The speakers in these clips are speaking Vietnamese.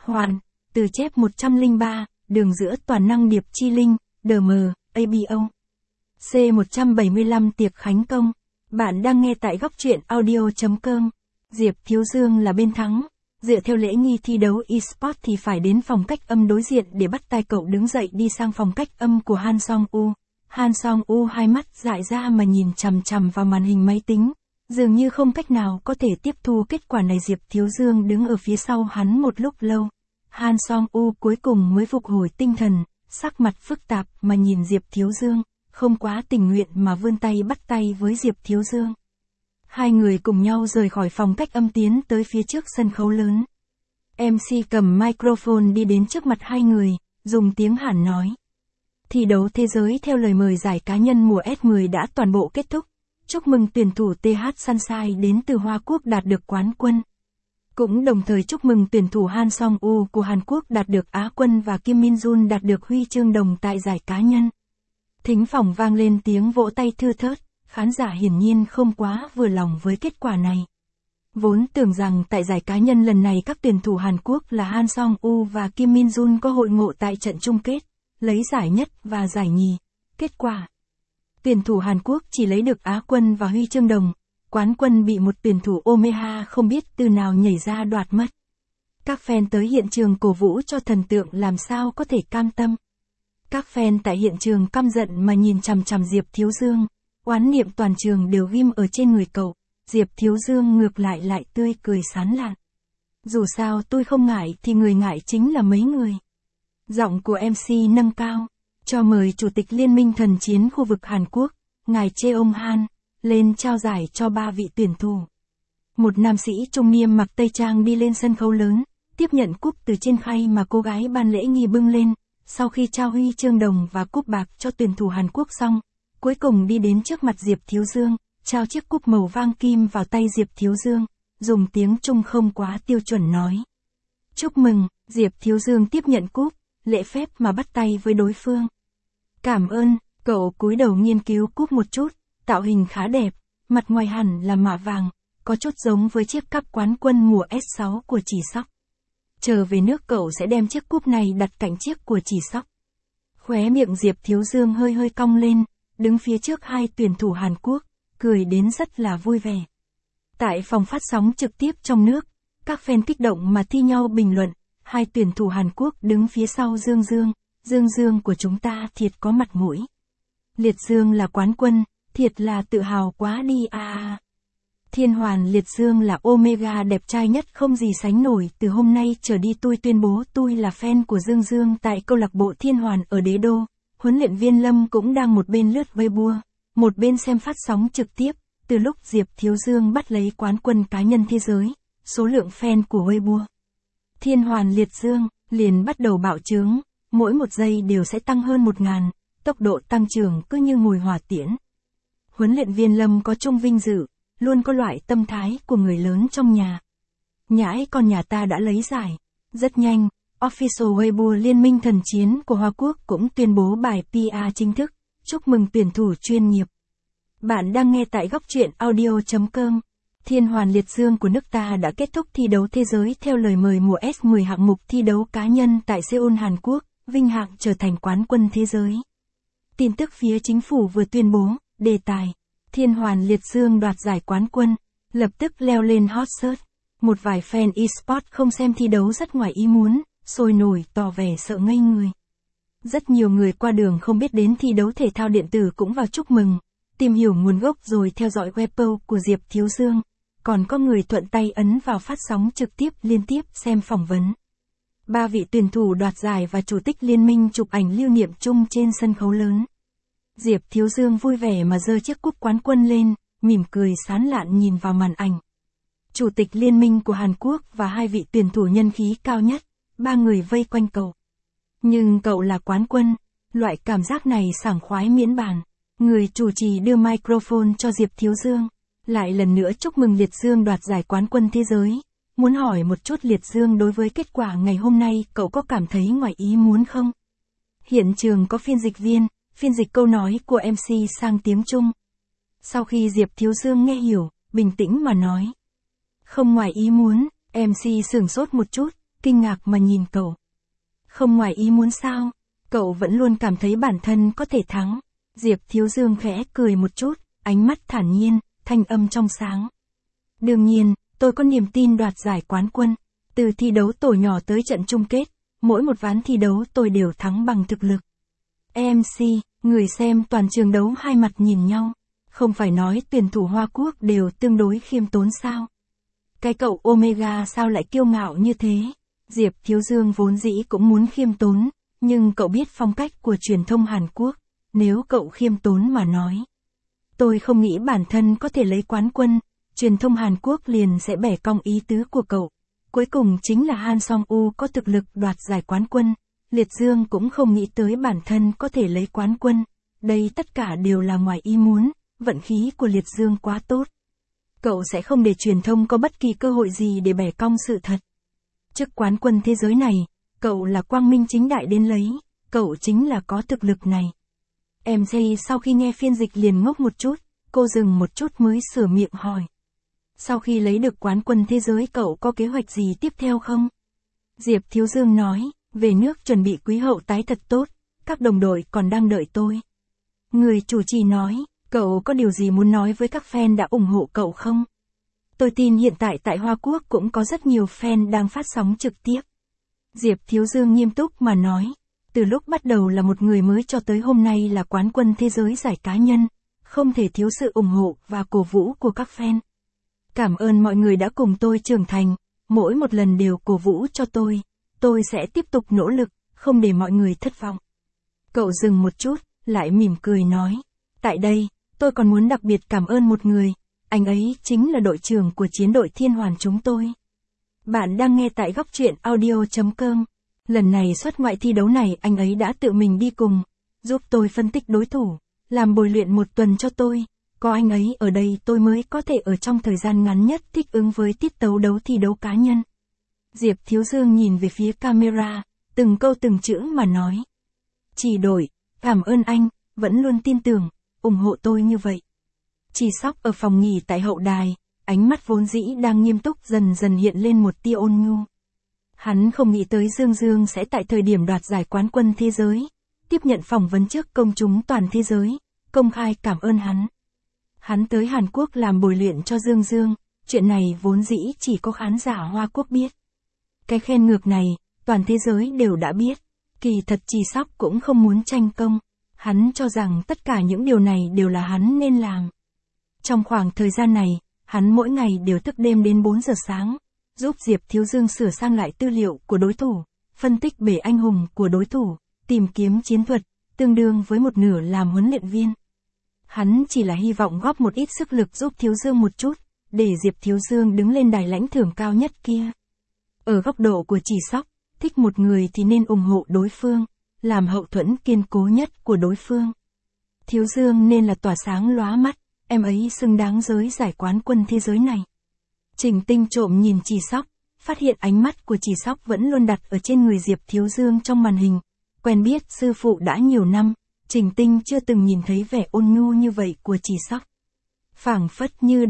Hoàn, từ chép 103, đường giữa toàn năng điệp chi linh, DM, ABO. C175 tiệc khánh công. Bạn đang nghe tại góc truyện audio.com. Diệp Thiếu Dương là bên thắng. Dựa theo lễ nghi thi đấu eSports thì phải đến phòng cách âm đối diện để bắt tay cậu đứng dậy đi sang phòng cách âm của Han Song-u. Han Song-u hai mắt dại ra mà nhìn chằm chằm vào màn hình máy tính. Dường như không cách nào có thể tiếp thu kết quả này. Diệp Thiếu Dương đứng ở phía sau hắn một lúc lâu. Han Song-u cuối cùng mới phục hồi tinh thần, sắc mặt phức tạp mà nhìn Diệp Thiếu Dương, không quá tình nguyện mà vươn tay bắt tay với Diệp Thiếu Dương. Hai người cùng nhau rời khỏi phòng cách âm tiến tới phía trước sân khấu lớn. MC cầm microphone đi đến trước mặt hai người, dùng tiếng Hàn nói. Thi đấu thế giới theo lời mời giải cá nhân mùa S10 đã toàn bộ kết thúc. Chúc mừng tuyển thủ TH Sunshine đến từ Hoa Quốc đạt được quán quân. Cũng đồng thời chúc mừng tuyển thủ Han Song-u của Hàn Quốc đạt được Á quân và Kim Min-jun đạt được huy chương đồng tại giải cá nhân. Thính phòng vang lên tiếng vỗ tay thưa thớt, khán giả hiển nhiên không quá vừa lòng với kết quả này. Vốn tưởng rằng tại giải cá nhân lần này các tuyển thủ Hàn Quốc là Han Song-u và Kim Min-jun có hội ngộ tại trận chung kết, lấy giải nhất và giải nhì. Kết quả, tuyển thủ Hàn Quốc chỉ lấy được Á quân và huy chương đồng, quán quân bị một tuyển thủ Omeha không biết từ nào nhảy ra đoạt mất. Các fan tới hiện trường cổ vũ cho thần tượng làm sao có thể cam tâm. Các fan tại hiện trường căm giận mà nhìn chằm chằm Diệp Thiếu Dương, oán niệm toàn trường đều ghim ở trên người cậu. Diệp Thiếu Dương ngược lại tươi cười sán lạn. Dù sao tôi không ngại thì người ngại chính là mấy người. Giọng của MC nâng cao, cho mời Chủ tịch Liên minh Thần chiến khu vực Hàn Quốc, ngài Cheong Han, lên trao giải cho 3 vị tuyển thủ. Một nam sĩ trung niên mặc tây trang đi lên sân khấu lớn, tiếp nhận cúp từ trên khay mà cô gái ban lễ nghi bưng lên. Sau khi trao huy chương đồng và cúp bạc cho tuyển thủ Hàn Quốc xong, cuối cùng đi đến trước mặt Diệp Thiếu Dương, trao chiếc cúp màu vàng kim vào tay Diệp Thiếu Dương, dùng tiếng Trung không quá tiêu chuẩn nói. Chúc mừng. Diệp Thiếu Dương tiếp nhận cúp, lễ phép mà bắt tay với đối phương. Cảm ơn. Cậu cúi đầu nghiên cứu cúp một chút, tạo hình khá đẹp, mặt ngoài hẳn là mạ vàng, có chút giống với chiếc cúp quán quân mùa S6 của Chỉ Sóc. Trở về nước cậu sẽ đem chiếc cúp này đặt cạnh chiếc của Chỉ Sóc. Khóe miệng Diệp Thiếu Dương hơi cong lên, đứng phía trước hai tuyển thủ Hàn Quốc, cười đến rất là vui vẻ. Tại phòng phát sóng trực tiếp trong nước, các fan kích động mà thi nhau bình luận, hai tuyển thủ Hàn Quốc đứng phía sau Dương Dương, Dương Dương của chúng ta thiệt có mặt mũi. Liệt Dương là quán quân, thiệt là tự hào quá đi à. Thiên Hoàn Liệt Dương là Omega đẹp trai nhất không gì sánh nổi, từ hôm nay trở đi tôi tuyên bố tôi là fan của Dương Dương tại câu lạc bộ Thiên Hoàn ở Đế Đô. Huấn luyện viên Lâm cũng đang một bên lướt Weibo, một bên xem phát sóng trực tiếp, từ lúc Diệp Thiếu Dương bắt lấy quán quân cá nhân thế giới, số lượng fan của Weibo Thiên Hoàn Liệt Dương liền bắt đầu bạo trướng, mỗi một giây đều sẽ tăng hơn 1000, tốc độ tăng trưởng cứ như ngồi hỏa tiễn. Huấn luyện viên Lâm có chung vinh dự, luôn có loại tâm thái của người lớn trong nhà. Nhãi con nhà ta đã lấy giải. Rất nhanh, Official Weibo Liên minh Thần chiến của Hoa Quốc cũng tuyên bố bài PR chính thức, chúc mừng tuyển thủ chuyên nghiệp. Bạn đang nghe tại góc truyện audio.com. Thiên Hoàn Liệt Dương của nước ta đã kết thúc thi đấu thế giới theo lời mời mùa S10 hạng mục thi đấu cá nhân tại Seoul Hàn Quốc, vinh hạng trở thành quán quân thế giới. Tin tức phía chính phủ vừa tuyên bố, đề tài Thiên Hoàn Liệt Dương đoạt giải quán quân, lập tức leo lên hot search. Một vài fan eSports không xem thi đấu rất ngoài ý muốn, sôi nổi tỏ vẻ sợ ngây người. Rất nhiều người qua đường không biết đến thi đấu thể thao điện tử cũng vào chúc mừng, tìm hiểu nguồn gốc rồi theo dõi Weibo của Diệp Thiếu Dương. Còn có người thuận tay ấn vào phát sóng trực tiếp liên tiếp xem phỏng vấn. 3 vị tuyển thủ đoạt giải và chủ tịch liên minh chụp ảnh lưu niệm chung trên sân khấu lớn. Diệp Thiếu Dương vui vẻ mà giơ chiếc cúp quán quân lên, mỉm cười sán lạn nhìn vào màn ảnh. Chủ tịch liên minh của Hàn Quốc và hai vị tuyển thủ nhân khí cao nhất, 3 người vây quanh cậu. Nhưng cậu là quán quân, loại cảm giác này sảng khoái miễn bàn. Người chủ trì đưa microphone cho Diệp Thiếu Dương, lại lần nữa chúc mừng Liệt Dương đoạt giải quán quân thế giới. Muốn hỏi một chút Liệt Dương đối với kết quả ngày hôm nay cậu có cảm thấy ngoài ý muốn không? Hiện trường có phiên dịch viên, phiên dịch câu nói của MC sang tiếng Trung. Sau khi Diệp Thiếu Dương nghe hiểu, bình tĩnh mà nói. Không ngoài ý muốn, MC sửng sốt một chút, kinh ngạc mà nhìn cậu. Không ngoài ý muốn sao? Cậu vẫn luôn cảm thấy bản thân có thể thắng. Diệp Thiếu Dương khẽ cười một chút, ánh mắt thản nhiên, thanh âm trong sáng. Đương nhiên, tôi có niềm tin đoạt giải quán quân. Từ thi đấu tổ nhỏ tới trận chung kết, mỗi một ván thi đấu tôi đều thắng bằng thực lực. MC, người xem toàn trường đấu hai mặt nhìn nhau. Không phải nói tuyển thủ Hoa Quốc đều tương đối khiêm tốn sao? Cái cậu Omega sao lại kiêu ngạo như thế? Diệp Thiếu Dương vốn dĩ cũng muốn khiêm tốn, nhưng cậu biết phong cách của truyền thông Hàn Quốc, nếu cậu khiêm tốn mà nói. Tôi không nghĩ bản thân có thể lấy quán quân, truyền thông Hàn Quốc liền sẽ bẻ cong ý tứ của cậu. Cuối cùng chính là Han Song-u có thực lực đoạt giải quán quân, Liệt Dương cũng không nghĩ tới bản thân có thể lấy quán quân. Đây tất cả đều là ngoài ý muốn, vận khí của Liệt Dương quá tốt. Cậu sẽ không để truyền thông có bất kỳ cơ hội gì để bẻ cong sự thật. Chức quán quân thế giới này, cậu là quang minh chính đại đến lấy, cậu chính là có thực lực này. MC sau khi nghe phiên dịch liền ngốc một chút, cô dừng một chút mới sửa miệng hỏi. Sau khi lấy được quán quân thế giới cậu có kế hoạch gì tiếp theo không? Diệp Thiếu Dương nói, về nước chuẩn bị quý hậu tái thật tốt, các đồng đội còn đang đợi tôi. Người chủ trì nói, cậu có điều gì muốn nói với các fan đã ủng hộ cậu không? Tôi tin hiện tại tại Hoa Quốc cũng có rất nhiều fan đang phát sóng trực tiếp. Diệp Thiếu Dương nghiêm túc mà nói, từ lúc bắt đầu là một người mới cho tới hôm nay là quán quân thế giới giải cá nhân, không thể thiếu sự ủng hộ và cổ vũ của các fan. Cảm ơn mọi người đã cùng tôi trưởng thành, mỗi một lần đều cổ vũ cho tôi sẽ tiếp tục nỗ lực, không để mọi người thất vọng. Cậu dừng một chút, lại mỉm cười nói, tại đây, tôi còn muốn đặc biệt cảm ơn một người, anh ấy chính là đội trưởng của chiến đội Thiên Hoàn chúng tôi. Bạn đang nghe tại góc truyện audio.com. Lần này xuất ngoại thi đấu này anh ấy đã tự mình đi cùng, giúp tôi phân tích đối thủ, làm bồi luyện một tuần cho tôi. Có anh ấy ở đây tôi mới có thể ở trong thời gian ngắn nhất thích ứng với tiết tấu đấu thi đấu cá nhân. Diệp Thiếu Dương nhìn về phía camera, từng câu từng chữ mà nói. Chỉ đội, cảm ơn anh, vẫn luôn tin tưởng, ủng hộ tôi như vậy. Chỉ Sóc ở phòng nghỉ tại hậu đài, ánh mắt vốn dĩ đang nghiêm túc dần dần hiện lên một tia ôn nhu. Hắn không nghĩ tới Dương Dương sẽ tại thời điểm đoạt giải quán quân thế giới, tiếp nhận phỏng vấn trước công chúng toàn thế giới, công khai cảm ơn hắn. Hắn tới Hàn Quốc làm bồi luyện cho Dương Dương, chuyện này vốn dĩ chỉ có khán giả Hoa Quốc biết. Cái khen ngược này, toàn thế giới đều đã biết. Kỳ thật Chỉ Sóc cũng không muốn tranh công, hắn cho rằng tất cả những điều này đều là hắn nên làm. Trong khoảng thời gian này, hắn mỗi ngày đều thức đêm đến 4 giờ sáng, giúp Diệp Thiếu Dương sửa sang lại tư liệu của đối thủ, phân tích bể anh hùng của đối thủ, tìm kiếm chiến thuật, tương đương với một nửa làm huấn luyện viên. Hắn chỉ là hy vọng góp một ít sức lực giúp Thiếu Dương một chút, để Diệp Thiếu Dương đứng lên đài lãnh thưởng cao nhất kia. Ở góc độ của Chỉ Sóc, thích một người thì nên ủng hộ đối phương, làm hậu thuẫn kiên cố nhất của đối phương. Thiếu Dương nên là tỏa sáng lóa mắt, em ấy xứng đáng giới giải quán quân thế giới này. Trình Tinh trộm nhìn Chỉ Sóc, phát hiện ánh mắt của Chỉ Sóc vẫn luôn đặt ở trên người Diệp Thiếu Dương trong màn hình. Quen biết sư phụ đã nhiều năm, Trình Tinh chưa từng nhìn thấy vẻ ôn nhu như vậy của Chỉ Sóc. Phảng phất như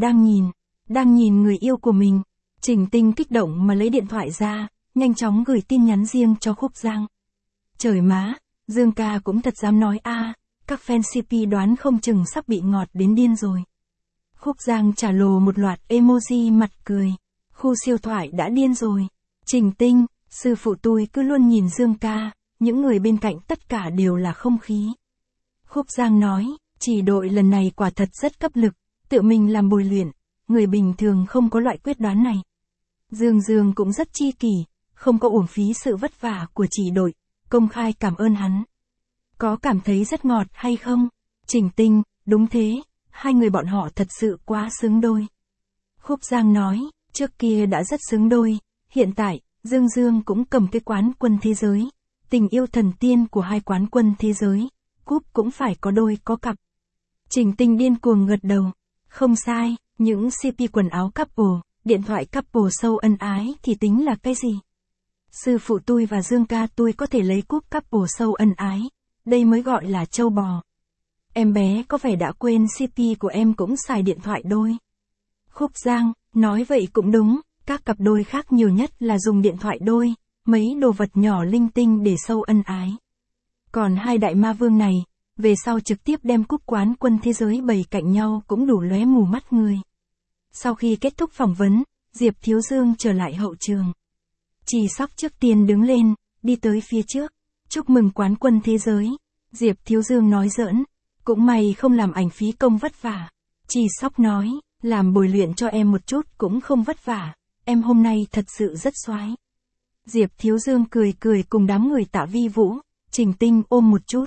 đang nhìn người yêu của mình. Trình Tinh kích động mà lấy điện thoại ra, nhanh chóng gửi tin nhắn riêng cho Khúc Giang. Trời má, Dương ca cũng thật dám nói a, các fan CP đoán không chừng sắp bị ngọt đến điên rồi. Khúc Giang trả lồ một loạt emoji mặt cười. Khu siêu thoại đã điên rồi. Trình Tinh, sư phụ tôi cứ luôn nhìn Dương ca, những người bên cạnh tất cả đều là không khí. Khúc Giang nói, chỉ đội lần này quả thật rất cấp lực, tự mình làm bồi luyện, người bình thường không có loại quyết đoán này. Dương Dương cũng rất chi kỷ, không có uổng phí sự vất vả của chỉ đội, công khai cảm ơn hắn. Có cảm thấy rất ngọt hay không? Trình Tinh, đúng thế, hai người bọn họ thật sự quá xứng đôi. Khúc Giang nói, trước kia đã rất xứng đôi, hiện tại, Dương Dương cũng cầm cái quán quân thế giới. Tình yêu thần tiên của hai quán quân thế giới, cúp cũng phải có đôi có cặp. Trình Tinh điên cuồng gật đầu, không sai, những CP quần áo couple, điện thoại couple sâu ân ái thì tính là cái gì? Sư phụ tôi và Dương ca tôi có thể lấy cúp couple sâu ân ái, đây mới gọi là trâu bò. Em bé có vẻ đã quên CP của em cũng xài điện thoại đôi. Khúc Giang, nói vậy cũng đúng, các cặp đôi khác nhiều nhất là dùng điện thoại đôi, mấy đồ vật nhỏ linh tinh để sâu ân ái. Còn hai đại ma vương này, về sau trực tiếp đem cúp quán quân thế giới bày cạnh nhau cũng đủ lóe mù mắt người. Sau khi kết thúc phỏng vấn, Diệp Thiếu Dương trở lại hậu trường. Chỉ Sóc trước tiên đứng lên, đi tới phía trước. Chúc mừng quán quân thế giới. Diệp Thiếu Dương nói giỡn. Cũng may không làm ảnh phí công vất vả. Chỉ Sóc nói, làm bồi luyện cho em một chút cũng không vất vả. Em hôm nay thật sự rất xoái. Diệp Thiếu Dương cười cười cùng đám người Tạ Vi Vũ, Trình Tinh ôm một chút.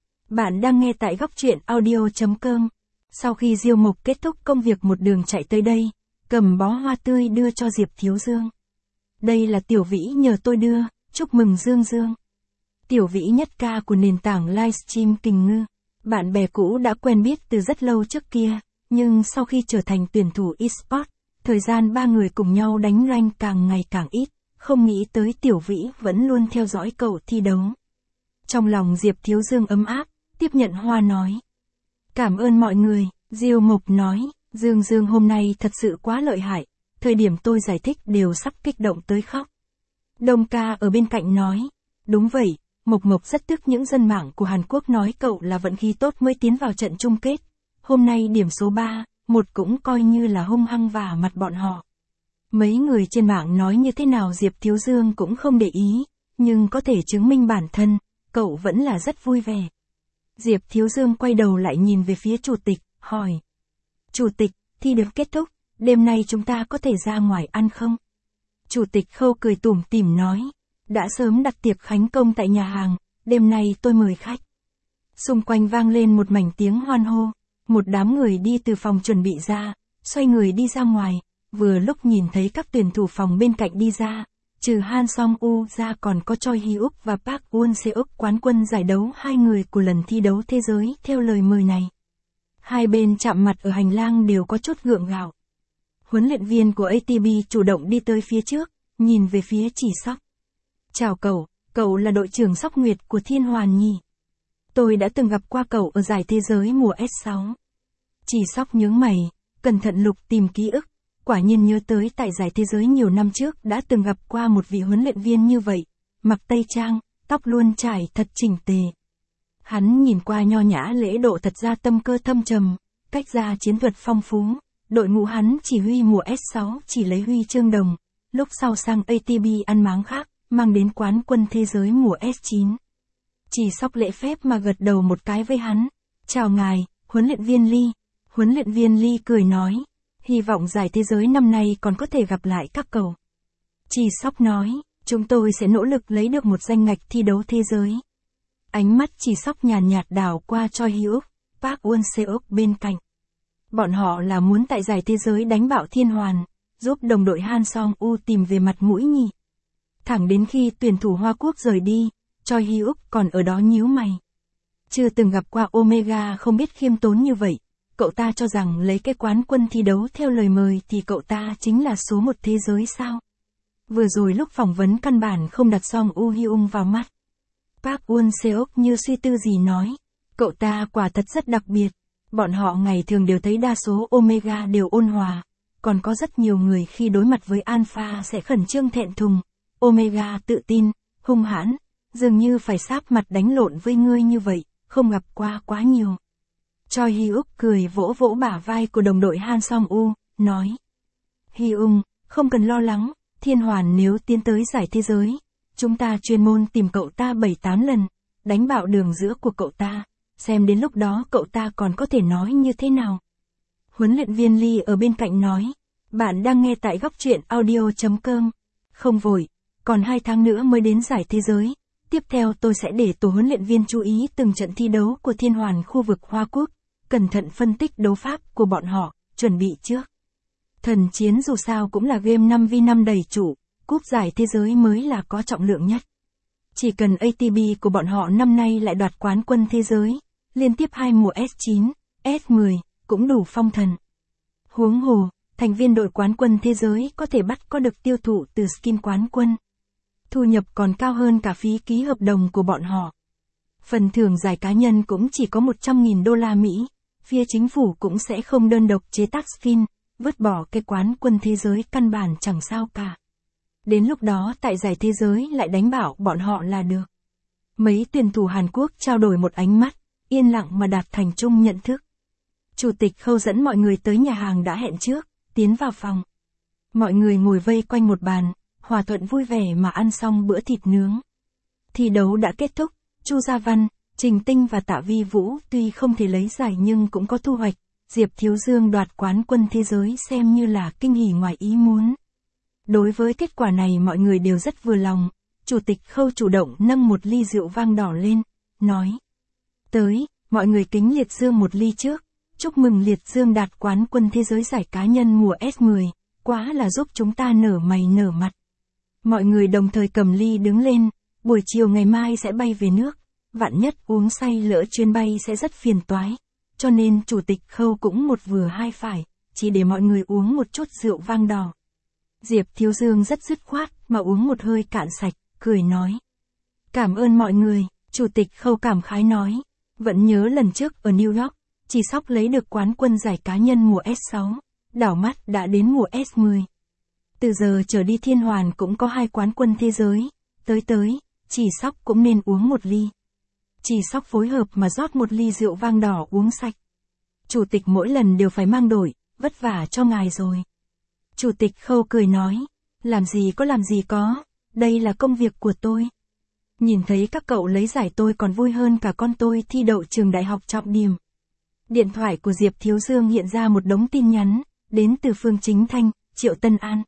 Bạn đang nghe tại góc truyện audio.com. Sau khi Diêu Mộc kết thúc công việc một đường chạy tới đây, cầm bó hoa tươi đưa cho Diệp Thiếu Dương. Đây là Tiểu Vĩ nhờ tôi đưa, chúc mừng Dương Dương. Tiểu Vĩ nhất ca của nền tảng livestream Kình Ngư. Bạn bè cũ đã quen biết từ rất lâu trước kia, nhưng sau khi trở thành tuyển thủ eSport, thời gian ba người cùng nhau đánh rank càng ngày càng ít, không nghĩ tới Tiểu Vĩ vẫn luôn theo dõi cậu thi đấu. Trong lòng Diệp Thiếu Dương ấm áp, tiếp nhận hoa nói. Cảm ơn mọi người, Diêu Mộc nói, Dương Dương hôm nay thật sự quá lợi hại, thời điểm tôi giải thích đều sắp kích động tới khóc. Đông ca ở bên cạnh nói, đúng vậy, Mộc Mộc rất tức những dân mạng của Hàn Quốc nói cậu là vận khí tốt mới tiến vào trận chung kết. Hôm nay điểm số 3, 1 cũng coi như là hung hăng vả mặt bọn họ. Mấy người trên mạng nói như thế nào Diệp Thiếu Dương cũng không để ý, nhưng có thể chứng minh bản thân, cậu vẫn là rất vui vẻ. Diệp Thiếu Dương quay đầu lại nhìn về phía chủ tịch, hỏi. Chủ tịch, thi đấu kết thúc, đêm nay chúng ta có thể ra ngoài ăn không? Chủ tịch Khâu cười tủm tỉm nói. Đã sớm đặt tiệc khánh công tại nhà hàng, đêm nay tôi mời khách. Xung quanh vang lên một mảnh tiếng hoan hô, một đám người đi từ phòng chuẩn bị ra, xoay người đi ra ngoài, vừa lúc nhìn thấy các tuyển thủ phòng bên cạnh đi ra, trừ Han Song U ra còn có Choi Hyuk và Park Won Seok quán quân giải đấu hai người của lần thi đấu thế giới theo lời mời này. Hai bên chạm mặt ở hành lang đều có chút gượng gạo. Huấn luyện viên của ATP chủ động đi tới phía trước, nhìn về phía Chỉ Sóc. Chào cậu là đội trưởng Sóc Nguyệt của Thiên Hoàn nhỉ? Tôi đã từng gặp qua cậu ở giải thế giới mùa S6. Chỉ Sóc nhướng mày, cẩn thận lục tìm ký ức, quả nhiên nhớ tới tại giải thế giới nhiều năm trước đã từng gặp qua một vị huấn luyện viên như vậy, mặc tây trang, tóc luôn trải thật chỉnh tề. Hắn nhìn qua nho nhã lễ độ thật ra tâm cơ thâm trầm, cách ra chiến thuật phong phú, đội ngũ hắn chỉ huy mùa S6 chỉ lấy huy chương đồng, lúc sau sang ATP ăn máng khác, mang đến quán quân thế giới mùa S9. Chỉ Sóc lễ phép mà gật đầu một cái với hắn. Chào ngài, huấn luyện viên Lee. Huấn luyện viên Lee cười nói. Hy vọng giải thế giới năm nay còn có thể gặp lại các cậu. Chỉ Sóc nói, chúng tôi sẽ nỗ lực lấy được một danh ngạch thi đấu thế giới. Ánh mắt Chỉ Sóc nhàn nhạt đảo qua Choi Hyuk, Park Won Seok bên cạnh. Bọn họ là muốn tại giải thế giới đánh bạo Thiên Hoàn, giúp đồng đội Han Song U tìm về mặt mũi nhỉ. Thẳng đến khi tuyển thủ Hoa Quốc rời đi, Choi Hyuk còn ở đó nhíu mày. Chưa từng gặp qua Omega không biết khiêm tốn như vậy, cậu ta cho rằng lấy cái quán quân thi đấu theo lời mời thì cậu ta chính là số một thế giới sao? Vừa rồi lúc phỏng vấn căn bản không đặt Song U Hyung vào mắt. Park Won Seok như suy tư gì nói, cậu ta quả thật rất đặc biệt, bọn họ ngày thường đều thấy đa số Omega đều ôn hòa, còn có rất nhiều người khi đối mặt với Alpha sẽ khẩn trương thẹn thùng. Omega tự tin, hung hãn, dường như phải sáp mặt đánh lộn với ngươi như vậy, không gặp qua quá nhiều. Choi Hyuk cười vỗ vỗ bả vai của đồng đội Han Song U, nói. Hyung, không cần lo lắng, Thiên Hoàn nếu tiến tới giải thế giới, chúng ta chuyên môn tìm cậu ta 7-8 lần, đánh bạo đường giữa của cậu ta, xem đến lúc đó cậu ta còn có thể nói như thế nào. Huấn luyện viên Lee ở bên cạnh nói, bạn đang nghe tại góc truyện audio.com, không vội. Còn 2 tháng nữa mới đến giải thế giới, tiếp theo tôi sẽ để tổ huấn luyện viên chú ý từng trận thi đấu của Thiên Hoàn khu vực Hoa Quốc, cẩn thận phân tích đấu pháp của bọn họ, chuẩn bị trước. Thần chiến dù sao cũng là game 5v5 đầy chủ, cúp giải thế giới mới là có trọng lượng nhất. Chỉ cần ATP của bọn họ năm nay lại đoạt quán quân thế giới, liên tiếp 2 mùa S9, S10, cũng đủ phong thần. Huống hồ, thành viên đội quán quân thế giới có thể bắt có được tiêu thụ từ skin quán quân. Thu nhập còn cao hơn cả phí ký hợp đồng của bọn họ. Phần thưởng giải cá nhân cũng chỉ có 100.000 đô la Mỹ, phía chính phủ cũng sẽ không đơn độc chế tác skin, vứt bỏ cái quán quân thế giới căn bản chẳng sao cả. Đến lúc đó tại giải thế giới lại đánh bảo bọn họ là được. Mấy tuyển thủ Hàn Quốc trao đổi một ánh mắt, yên lặng mà đạt thành chung nhận thức. Chủ tịch Khâu dẫn mọi người tới nhà hàng đã hẹn trước, tiến vào phòng. Mọi người ngồi vây quanh một bàn, hòa thuận vui vẻ mà ăn xong bữa thịt nướng. Thi đấu đã kết thúc, Chu Gia Văn, Trình Tinh và Tạ Vi Vũ tuy không thể lấy giải nhưng cũng có thu hoạch. Diệp Thiếu Dương đoạt quán quân thế giới xem như là kinh hỉ ngoài ý muốn. Đối với kết quả này mọi người đều rất vừa lòng. Chủ tịch Khâu chủ động nâng một ly rượu vang đỏ lên, nói. Tới, mọi người kính Liệt Dương một ly trước. Chúc mừng Liệt Dương đạt quán quân thế giới giải cá nhân mùa S10, quá là giúp chúng ta nở mày nở mặt. Mọi người đồng thời cầm ly đứng lên, buổi chiều ngày mai sẽ bay về nước, vạn nhất uống say lỡ chuyến bay sẽ rất phiền toái. Cho nên Chủ tịch Khâu cũng một vừa hai phải, chỉ để mọi người uống một chút rượu vang đỏ. Diệp Thiếu Dương rất dứt khoát mà uống một hơi cạn sạch, cười nói. Cảm ơn mọi người, Chủ tịch Khâu cảm khái nói. Vẫn nhớ lần trước ở New York, Chỉ Sóc lấy được quán quân giải cá nhân mùa S6, đảo mắt đã đến mùa S10. Từ giờ trở đi Thiên Hoàn cũng có 2 quán quân thế giới, tới, Chỉ Sóc cũng nên uống một ly. Chỉ Sóc phối hợp mà rót một ly rượu vang đỏ uống sạch. Chủ tịch mỗi lần đều phải mang đổi, vất vả cho ngài rồi. Chủ tịch Khâu cười nói, làm gì có, đây là công việc của tôi. Nhìn thấy các cậu lấy giải tôi còn vui hơn cả con tôi thi đậu trường đại học trọng điểm. Điện thoại của Diệp Thiếu Dương hiện ra một đống tin nhắn, đến từ Phương Chính Thanh, Triệu Tân An.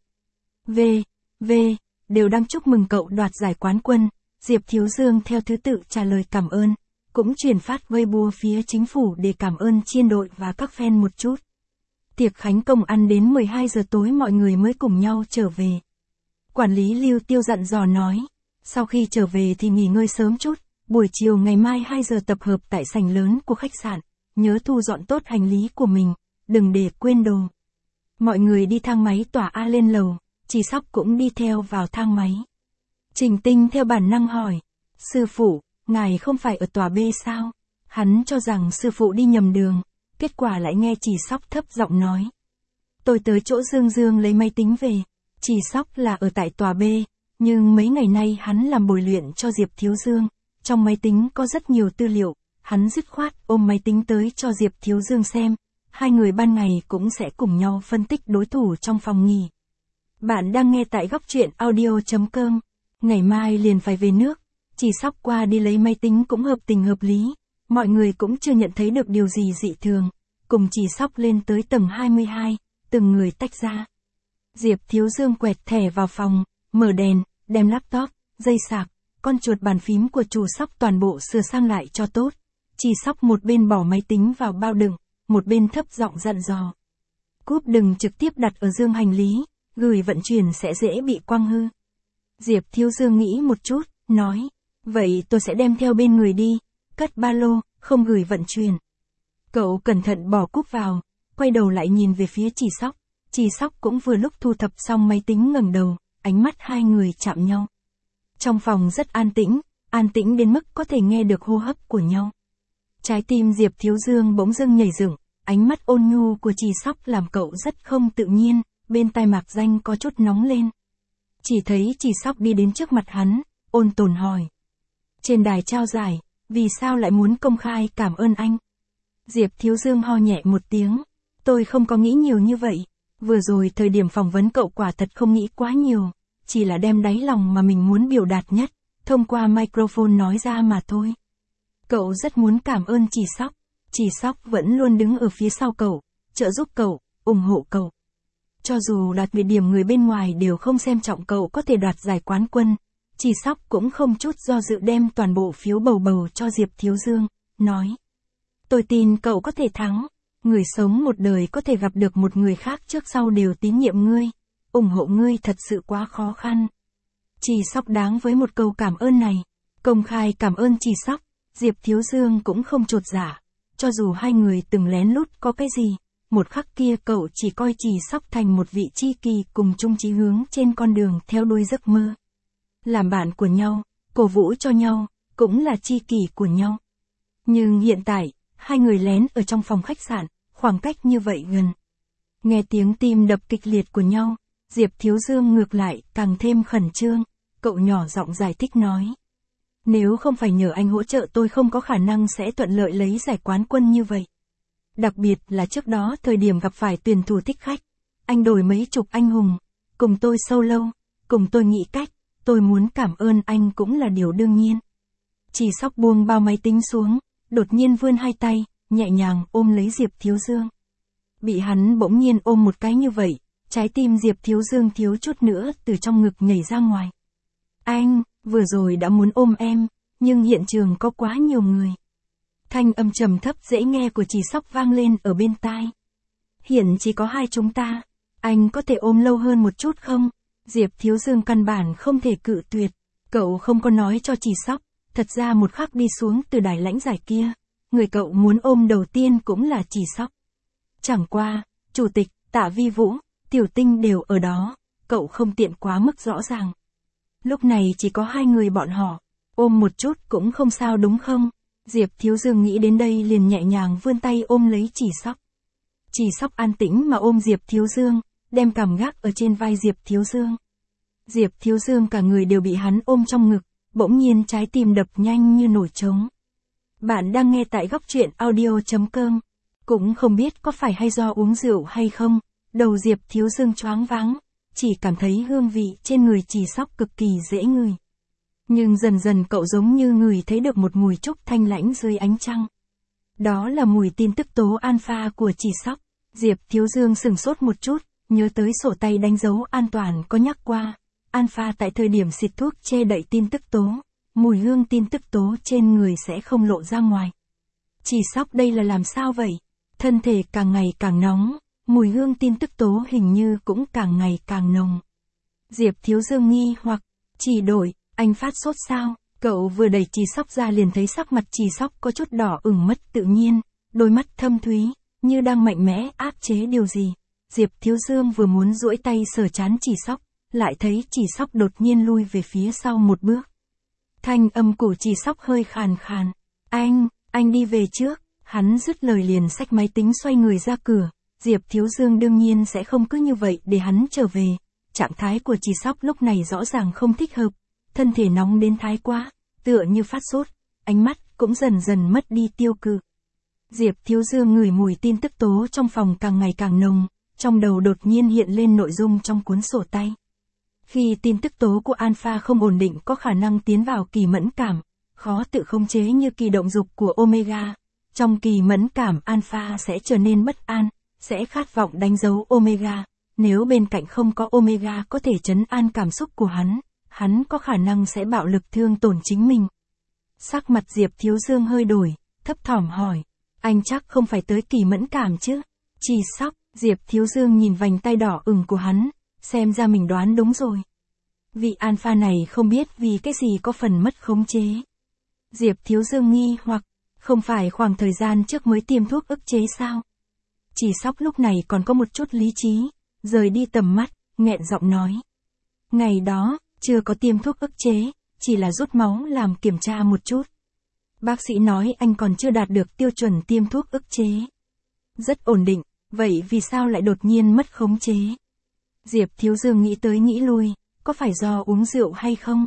Đều đang chúc mừng cậu đoạt giải quán quân. Diệp Thiếu Dương theo thứ tự trả lời cảm ơn, cũng chuyển phát Weibo phía chính phủ để cảm ơn chiên đội và các fan một chút. Tiệc khánh công ăn đến 12 giờ tối mọi người mới cùng nhau trở về. Quản lý Lưu Tiêu dặn dò nói, sau khi trở về thì nghỉ ngơi sớm chút, buổi chiều ngày mai 2 giờ tập hợp tại sảnh lớn của khách sạn, nhớ thu dọn tốt hành lý của mình, đừng để quên đồ. Mọi người đi thang máy tòa A lên lầu, Chỉ Sóc cũng đi theo vào thang máy. Trình Tinh theo bản năng hỏi, sư phụ, ngài không phải ở tòa B sao? Hắn cho rằng sư phụ đi nhầm đường, kết quả lại nghe Chỉ Sóc thấp giọng nói. Tôi tới chỗ Dương lấy máy tính về, Chỉ Sóc là ở tại tòa B, nhưng mấy ngày nay hắn làm bồi luyện cho Diệp Thiếu Dương, trong máy tính có rất nhiều tư liệu, hắn dứt khoát ôm máy tính tới cho Diệp Thiếu Dương xem, 2 người ban ngày cũng sẽ cùng nhau phân tích đối thủ trong phòng nghỉ. Bạn đang nghe tại góc truyện audio.com. Ngày mai liền phải về nước, Chỉ Sóc qua đi lấy máy tính cũng hợp tình hợp lý, mọi người cũng chưa nhận thấy được điều gì dị thường, cùng Chỉ Sóc lên tới tầng 22, từng người tách ra. Diệp Thiếu Dương quẹt thẻ vào phòng, mở đèn, đem laptop, dây sạc, con chuột bàn phím của chủ Sóc toàn bộ sửa sang lại cho tốt. Chỉ Sóc một bên bỏ máy tính vào bao đựng, một bên thấp giọng dặn dò. Cúp đừng trực tiếp đặt ở dương hành lý, gửi vận chuyển sẽ dễ bị quăng hư. Diệp Thiếu Dương nghĩ một chút, nói, vậy tôi sẽ đem theo bên người đi, cất ba lô, không gửi vận chuyển. Cậu cẩn thận bỏ cúp vào, quay đầu lại nhìn về phía Chỉ Sóc. Chỉ Sóc cũng vừa lúc thu thập xong máy tính ngẩng đầu, ánh mắt 2 người chạm nhau. Trong phòng rất an tĩnh đến mức có thể nghe được hô hấp của nhau. Trái tim Diệp Thiếu Dương bỗng dưng nhảy dựng, ánh mắt ôn nhu của Chỉ Sóc làm cậu rất không tự nhiên, bên tai mạc danh có chút nóng lên. Chỉ thấy Chỉ Sóc đi đến trước mặt hắn, ôn tồn hỏi. Trên đài trao giải, vì sao lại muốn công khai cảm ơn anh? Diệp Thiếu Dương ho nhẹ một tiếng. Tôi không có nghĩ nhiều như vậy. Vừa rồi thời điểm phỏng vấn cậu quả thật không nghĩ quá nhiều. Chỉ là đem đáy lòng mà mình muốn biểu đạt nhất, thông qua microphone nói ra mà thôi. Cậu rất muốn cảm ơn Chỉ Sóc. Chỉ Sóc vẫn luôn đứng ở phía sau cậu, trợ giúp cậu, ủng hộ cậu. Cho dù đạt 10 điểm người bên ngoài đều không xem trọng cậu có thể đoạt giải quán quân, Chỉ Sóc cũng không chút do dự đem toàn bộ phiếu bầu cho Diệp Thiếu Dương, nói. Tôi tin cậu có thể thắng, người sống một đời có thể gặp được một người khác trước sau đều tín nhiệm ngươi, ủng hộ ngươi thật sự quá khó khăn. Chỉ Sóc đáng với một câu cảm ơn này, công khai cảm ơn Chỉ Sóc, Diệp Thiếu Dương cũng không chột dạ, cho dù 2 người từng lén lút có cái gì. Một khắc kia cậu chỉ coi Chỉ Sóc thành một vị tri kỷ cùng chung chí hướng trên con đường theo đuôi giấc mơ. Làm bạn của nhau, cổ vũ cho nhau, cũng là tri kỷ của nhau. Nhưng hiện tại, 2 người lén ở trong phòng khách sạn, khoảng cách như vậy gần. Nghe tiếng tim đập kịch liệt của nhau, Diệp Thiếu Dương ngược lại, càng thêm khẩn trương, cậu nhỏ giọng giải thích nói. Nếu không phải nhờ anh hỗ trợ tôi không có khả năng sẽ thuận lợi lấy giải quán quân như vậy. Đặc biệt là trước đó thời điểm gặp phải tuyển thủ thích khách, anh đổi mấy chục anh hùng, cùng tôi solo, cùng tôi nghĩ cách, tôi muốn cảm ơn anh cũng là điều đương nhiên. Chỉ Sóc buông bao máy tính xuống, đột nhiên vươn hai tay, nhẹ nhàng ôm lấy Diệp Thiếu Dương. Bị hắn bỗng nhiên ôm một cái như vậy, trái tim Diệp Thiếu Dương thiếu chút nữa từ trong ngực nhảy ra ngoài. Anh, vừa rồi đã muốn ôm em, nhưng hiện trường có quá nhiều người. Thanh âm trầm thấp dễ nghe của Chỉ Sóc vang lên ở bên tai. Hiện chỉ có hai chúng ta, anh có thể ôm lâu hơn một chút không? Diệp Thiếu Dương căn bản không thể cự tuyệt, cậu không có nói cho Chỉ Sóc, thật ra một khắc đi xuống từ đài lãnh giải kia, người cậu muốn ôm đầu tiên cũng là Chỉ Sóc. Chẳng qua, chủ tịch, Tạ Vi Vũ, Tiểu Tinh đều ở đó, cậu không tiện quá mức rõ ràng. Lúc này chỉ có hai người bọn họ, ôm một chút cũng không sao đúng không? Diệp Thiếu Dương nghĩ đến đây liền nhẹ nhàng vươn tay ôm lấy Chỉ Sóc. Chỉ Sóc an tĩnh mà ôm Diệp Thiếu Dương, đem cằm gác ở trên vai Diệp Thiếu Dương. Diệp Thiếu Dương cả người đều bị hắn ôm trong ngực, bỗng nhiên trái tim đập nhanh như nổi trống. Bạn đang nghe tại góc truyện audio.com. Cũng không biết có phải hay do uống rượu hay không, đầu Diệp Thiếu Dương choáng váng, chỉ cảm thấy hương vị trên người Chỉ Sóc cực kỳ dễ ngửi. Nhưng dần dần cậu giống như ngửi thấy được một mùi trúc thanh lãnh dưới ánh trăng. Đó là mùi tin tức tố alpha của Chỉ Sóc. Diệp Thiếu Dương sửng sốt một chút, nhớ tới sổ tay đánh dấu an toàn có nhắc qua. Alpha tại thời điểm xịt thuốc che đậy tin tức tố, mùi hương tin tức tố trên người sẽ không lộ ra ngoài. Chỉ Sóc đây là làm sao vậy? Thân thể càng ngày càng nóng, mùi hương tin tức tố hình như cũng càng ngày càng nồng. Diệp Thiếu Dương nghi hoặc, Chỉ Đội, anh phát sốt sao? Cậu vừa đẩy Chỉ Sóc ra liền thấy sắc mặt Chỉ Sóc có chút đỏ ửng mất tự nhiên, đôi mắt thâm thúy, như đang mạnh mẽ áp chế điều gì. Diệp Thiếu Dương vừa muốn duỗi tay sờ trán Chỉ Sóc, lại thấy Chỉ Sóc đột nhiên lui về phía sau một bước. Thanh âm của Chỉ Sóc hơi khàn khàn. Anh đi về trước. Hắn dứt lời liền xách máy tính xoay người ra cửa. Diệp Thiếu Dương đương nhiên sẽ không cứ như vậy để hắn trở về. Trạng thái của Chỉ Sóc lúc này rõ ràng không thích hợp. Thân thể nóng đến thái quá, tựa như phát sốt. Ánh mắt cũng dần dần mất đi tiêu cự. Diệp Thiếu Dương ngửi mùi tin tức tố trong phòng càng ngày càng nồng. Trong đầu đột nhiên hiện lên nội dung trong cuốn sổ tay. Khi tin tức tố của alpha không ổn định có khả năng tiến vào kỳ mẫn cảm, khó tự khống chế như kỳ động dục của omega. Trong kỳ mẫn cảm alpha sẽ trở nên bất an, sẽ khát vọng đánh dấu omega. Nếu bên cạnh không có omega có thể trấn an cảm xúc của hắn có khả năng sẽ bạo lực thương tổn chính mình. Sắc mặt Diệp Thiếu Dương hơi đổi, thấp thỏm hỏi. Anh chắc không phải tới kỳ mẫn cảm chứ? Chỉ Sóc, Diệp Thiếu Dương nhìn vành tay đỏ ửng của hắn, xem ra mình đoán đúng rồi. Vị alpha này không biết vì cái gì có phần mất khống chế. Diệp Thiếu Dương nghi hoặc, không phải khoảng thời gian trước mới tiêm thuốc ức chế sao? Chỉ Sóc lúc này còn có một chút lý trí, rời đi tầm mắt, nghẹn giọng nói. Ngày đó, chưa có tiêm thuốc ức chế, chỉ là rút máu làm kiểm tra một chút. Bác sĩ nói anh còn chưa đạt được tiêu chuẩn tiêm thuốc ức chế. Rất ổn định, vậy vì sao lại đột nhiên mất khống chế? Diệp Thiếu Dương nghĩ tới nghĩ lui, có phải do uống rượu hay không?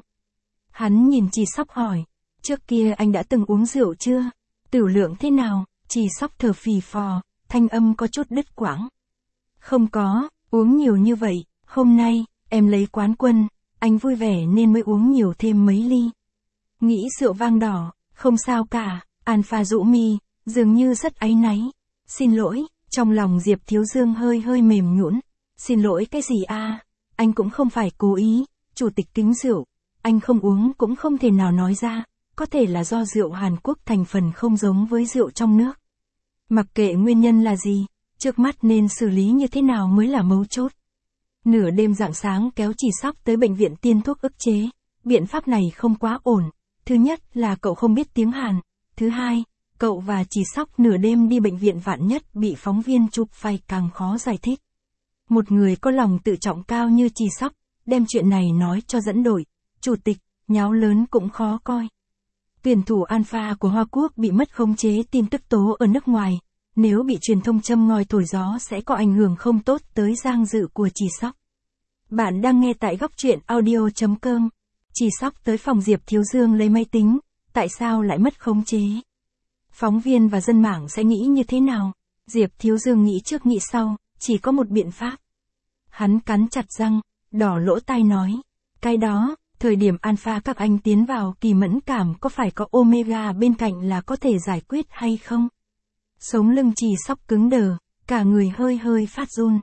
Hắn nhìn Chỉ Sóc hỏi, trước kia anh đã từng uống rượu chưa? Tửu lượng thế nào? Chỉ Sóc thở phì phò, thanh âm có chút đứt quãng. Không có, uống nhiều như vậy, hôm nay, em lấy quán quân, anh vui vẻ nên mới uống nhiều thêm mấy ly. Nghĩ rượu vang đỏ, không sao cả, alpha rũ mi, dường như rất áy náy. Xin lỗi, trong lòng Diệp Thiếu Dương hơi mềm nhũn. Xin lỗi cái gì a? Anh cũng không phải cố ý, chủ tịch kính rượu, anh không uống cũng không thể nào nói ra, có thể là do rượu Hàn Quốc thành phần không giống với rượu trong nước. Mặc kệ nguyên nhân là gì, trước mắt nên xử lý như thế nào mới là mấu chốt. Nửa đêm rạng sáng kéo Chỉ Sóc tới bệnh viện tiêm thuốc ức chế, biện pháp này không quá ổn. Thứ nhất là cậu không biết tiếng Hàn, thứ hai, cậu và Chỉ Sóc nửa đêm đi bệnh viện vạn nhất bị phóng viên chụp phanh càng khó giải thích. Một người có lòng tự trọng cao như Chỉ Sóc, đem chuyện này nói cho dẫn đội, chủ tịch, nháo lớn cũng khó coi. Tuyển thủ alpha của Hoa Quốc bị mất khống chế tin tức tố ở nước ngoài, nếu bị truyền thông châm ngòi thổi gió sẽ có ảnh hưởng không tốt tới danh dự của Chỉ Sóc. Bạn đang nghe tại góc truyện audio.com. Chỉ Sóc tới phòng Diệp Thiếu Dương lấy máy tính, tại sao lại mất khống chế? Phóng viên và dân mạng sẽ nghĩ như thế nào? Diệp Thiếu Dương nghĩ trước nghĩ sau, chỉ có một biện pháp. Hắn cắn chặt răng, đỏ lỗ tai nói. Cái đó, thời điểm alpha các anh tiến vào kỳ mẫn cảm có phải có omega bên cạnh là có thể giải quyết hay không? Sống lưng Chỉ Sóc cứng đờ, cả người hơi hơi phát run.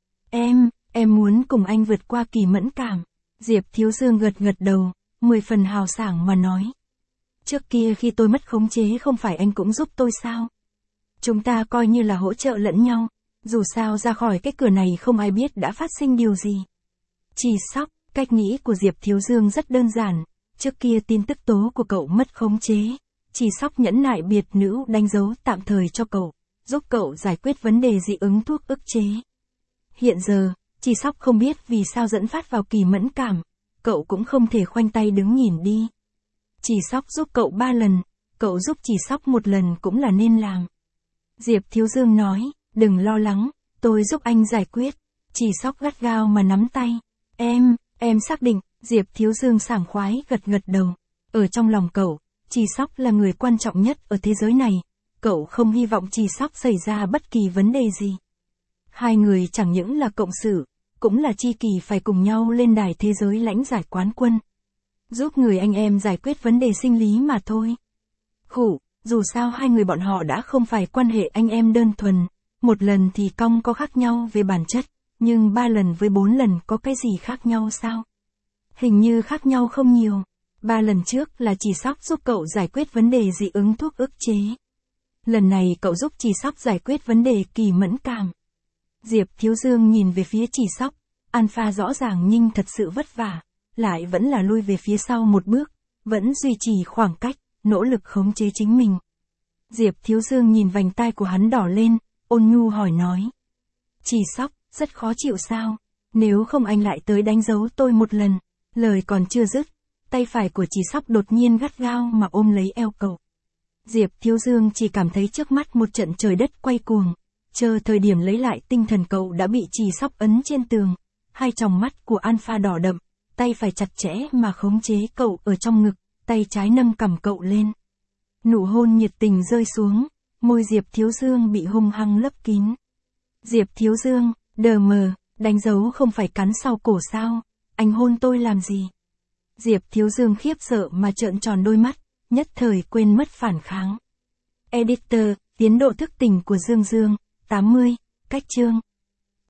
Em muốn cùng anh vượt qua kỳ mẫn cảm. Diệp Thiếu Dương gật đầu, 10 phần hào sảng mà nói. Trước kia khi tôi mất khống chế không phải anh cũng giúp tôi sao? Chúng ta coi như là hỗ trợ lẫn nhau, dù sao ra khỏi cái cửa này không ai biết đã phát sinh điều gì. Chỉ Sóc, cách nghĩ của Diệp Thiếu Dương rất đơn giản, trước kia tin tức tố của cậu mất khống chế. Chỉ Sóc nhẫn nại biệt nữ đánh dấu tạm thời cho cậu, giúp cậu giải quyết vấn đề dị ứng thuốc ức chế. Hiện giờ, Chỉ Sóc không biết vì sao dẫn phát vào kỳ mẫn cảm, cậu cũng không thể khoanh tay đứng nhìn đi. Chỉ Sóc giúp cậu 3 lần, cậu giúp Chỉ Sóc 1 lần cũng là nên làm. Diệp Thiếu Dương nói, đừng lo lắng, tôi giúp anh giải quyết. Chỉ Sóc gắt gao mà nắm tay. Em xác định, Diệp Thiếu Dương sảng khoái gật đầu. Ở trong lòng cậu, Chỉ Sóc là người quan trọng nhất ở thế giới này, cậu không hy vọng Chỉ Sóc xảy ra bất kỳ vấn đề gì. Hai người chẳng những là cộng sự, cũng là tri kỷ phải cùng nhau lên đài thế giới lãnh giải quán quân. Giúp người anh em giải quyết vấn đề sinh lý mà thôi. Dù sao hai người bọn họ đã không phải quan hệ anh em đơn thuần, 1 lần thì cong có khác nhau về bản chất, nhưng 3 lần với 4 lần có cái gì khác nhau sao? Hình như khác nhau không nhiều. 3 lần trước là Chỉ Sóc giúp cậu giải quyết vấn đề dị ứng thuốc ức chế. Lần này cậu giúp Chỉ Sóc giải quyết vấn đề kỳ mẫn cảm. Diệp Thiếu Dương nhìn về phía Chỉ Sóc, alpha rõ ràng nhưng thật sự vất vả, lại vẫn là lui về phía sau 1 bước, vẫn duy trì khoảng cách, nỗ lực khống chế chính mình. Diệp Thiếu Dương nhìn vành tai của hắn đỏ lên, ôn nhu hỏi nói. Chỉ Sóc, rất khó chịu sao? Nếu không anh lại tới đánh dấu tôi 1 lần. Lời còn chưa dứt, tay phải của Chỉ Sóc đột nhiên gắt gao mà ôm lấy eo cậu. Diệp Thiếu Dương chỉ cảm thấy trước mắt một trận trời đất quay cuồng. Chờ thời điểm lấy lại tinh thần cậu đã bị Chỉ Sóc ấn trên tường. Hai tròng mắt của alpha đỏ đậm, tay phải chặt chẽ mà khống chế cậu ở trong ngực, tay trái nâng cằm cậu lên. Nụ hôn nhiệt tình rơi xuống, môi Diệp Thiếu Dương bị hung hăng lấp kín. Diệp Thiếu Dương, đờ mờ, đánh dấu không phải cắn sau cổ sao, anh hôn tôi làm gì? Diệp Thiếu Dương khiếp sợ mà trợn tròn đôi mắt, nhất thời quên mất phản kháng. Editor, tiến độ thức tỉnh của Dương, 80, cách chương.